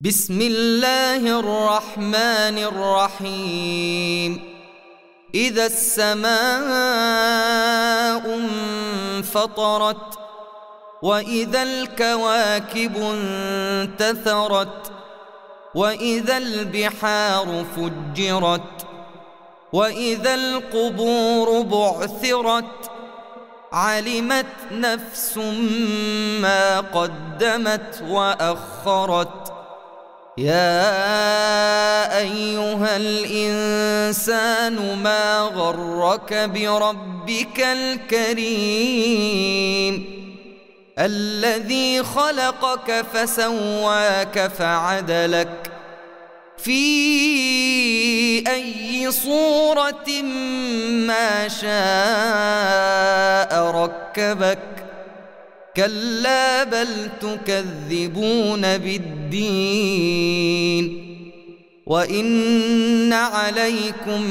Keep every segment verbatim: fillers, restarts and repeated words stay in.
بسم الله الرحمن الرحيم. إذا السماء انفطرت وإذا الكواكب انتثرت وإذا البحار فجرت وإذا القبور بعثرت علمت نفس ما قدمت وأخرت. يا أيها الإنسان ما غرك بربك الكريم الذي خلقك فسواك فعدلك في أي صورة ما شاء ركبك. كلا بل تكذبون بالدين وإن عليكم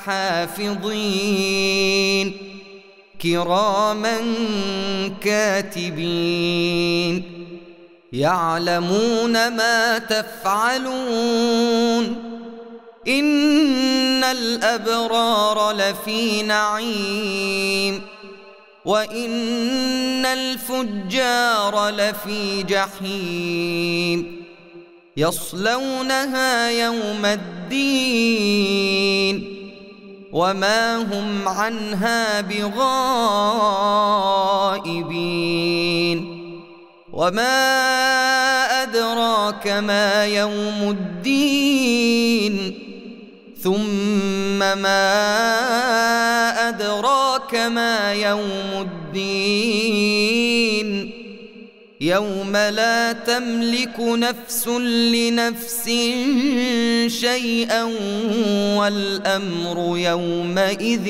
لحافظين كراما كاتبين يعلمون ما تفعلون. إن الأبرار لفي نعيم وإن الفجار لفي جحيم يصلونها يوم الدين وما هم عنها بغائبين. وما أدراك ما يوم الدين ثم ما أدراك ما يوم الدين يوم لا تملك نفس لنفس شيئا والأمر يومئذ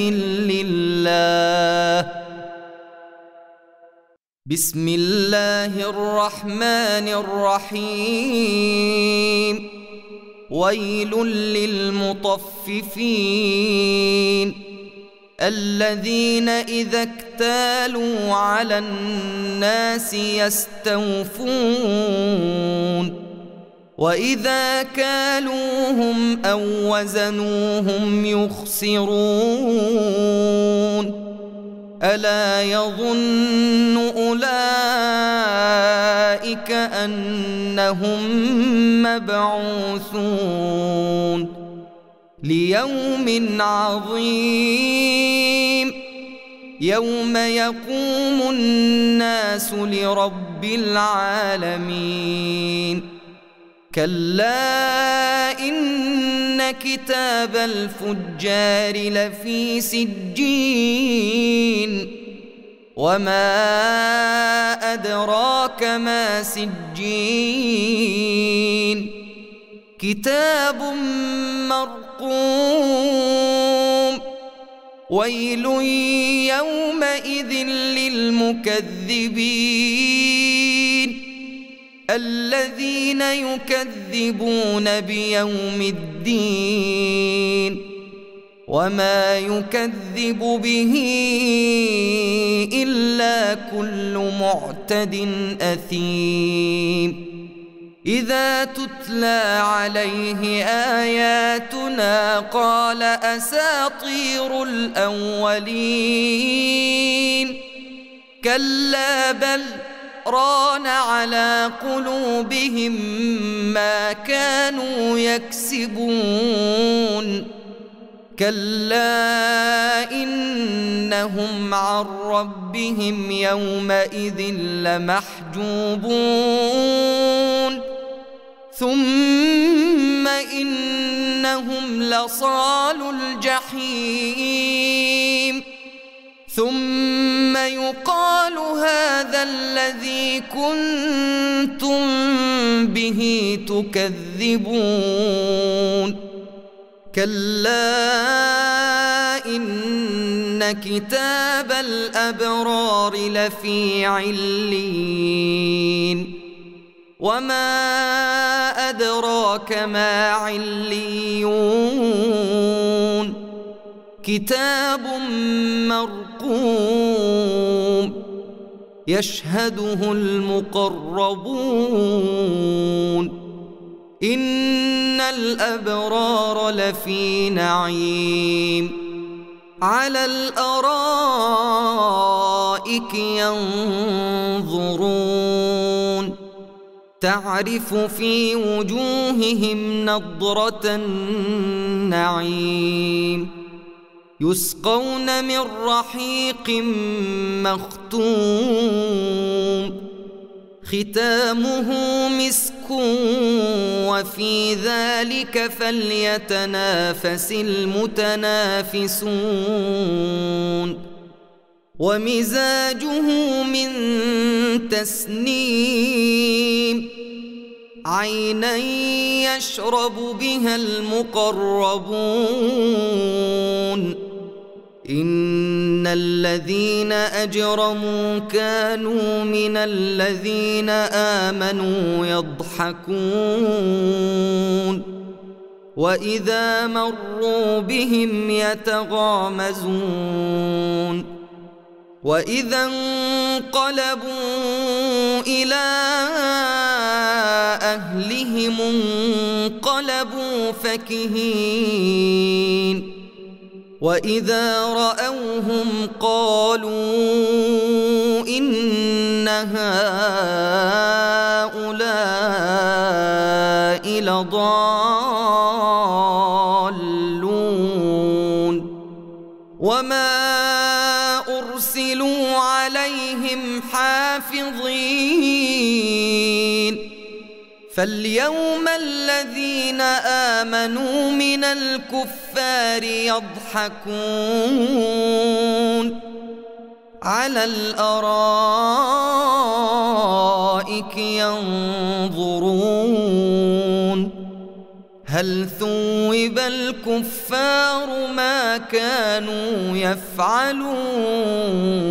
لله. بسم الله الرحمن الرحيم. ويل للمطففين الذين إذا اكتالوا على الناس يستوفون وإذا كالوهم أو وزنوهم يخسرون. ألا يظن أولئك أنهم مبعوثون ليوم عظيم يوم يقوم الناس لرب العالمين. كلا إن كتاب الفجار لفي سجين وما أدراك ما سجين كتاب مرقوم. ويل يومئذ للمكذبين الذين يكذبون بيوم الدين وما يكذب به إلا كل معتد أثيم. إذا تتلى عليه آياتنا قال أساطير الأولين. كلا بل ران على قلوبهم ما كانوا يكسبون. كلا إنهم عن ربهم يومئذ لمحجوبون ثم إنهم لصال الجحيم ثم يقال هذا الذي كنتم به تكذبون. كلا إن كتاب الأبرار لفي عليين وما أدراك ما عليون كتاب مرقوم يشهده المقربون إن الأبرار لفي نعيم على الأرائك ينظرون تعرف في وجوههم نضرة النعيم يسقون من رحيق مختوم ختامه مسك وفي ذلك فليتنافس المتنافسون ومزاجه من تسنيم عينا يشرب بها المقربون إن الذين أجرموا كانوا من الذين آمنوا يضحكون وإذا مروا بهم يتغامزون وإذا انقلبوا إلى أهلهم انقلبوا فكهين وإذا رأوهم قالوا إن هؤلاء لضالون وما أرسلوا عليهم حافظين فاليوم الذين آمنوا من الكفار يضحكون على الأرائك ينظرون هل ثوب الكفار ما كانوا يفعلون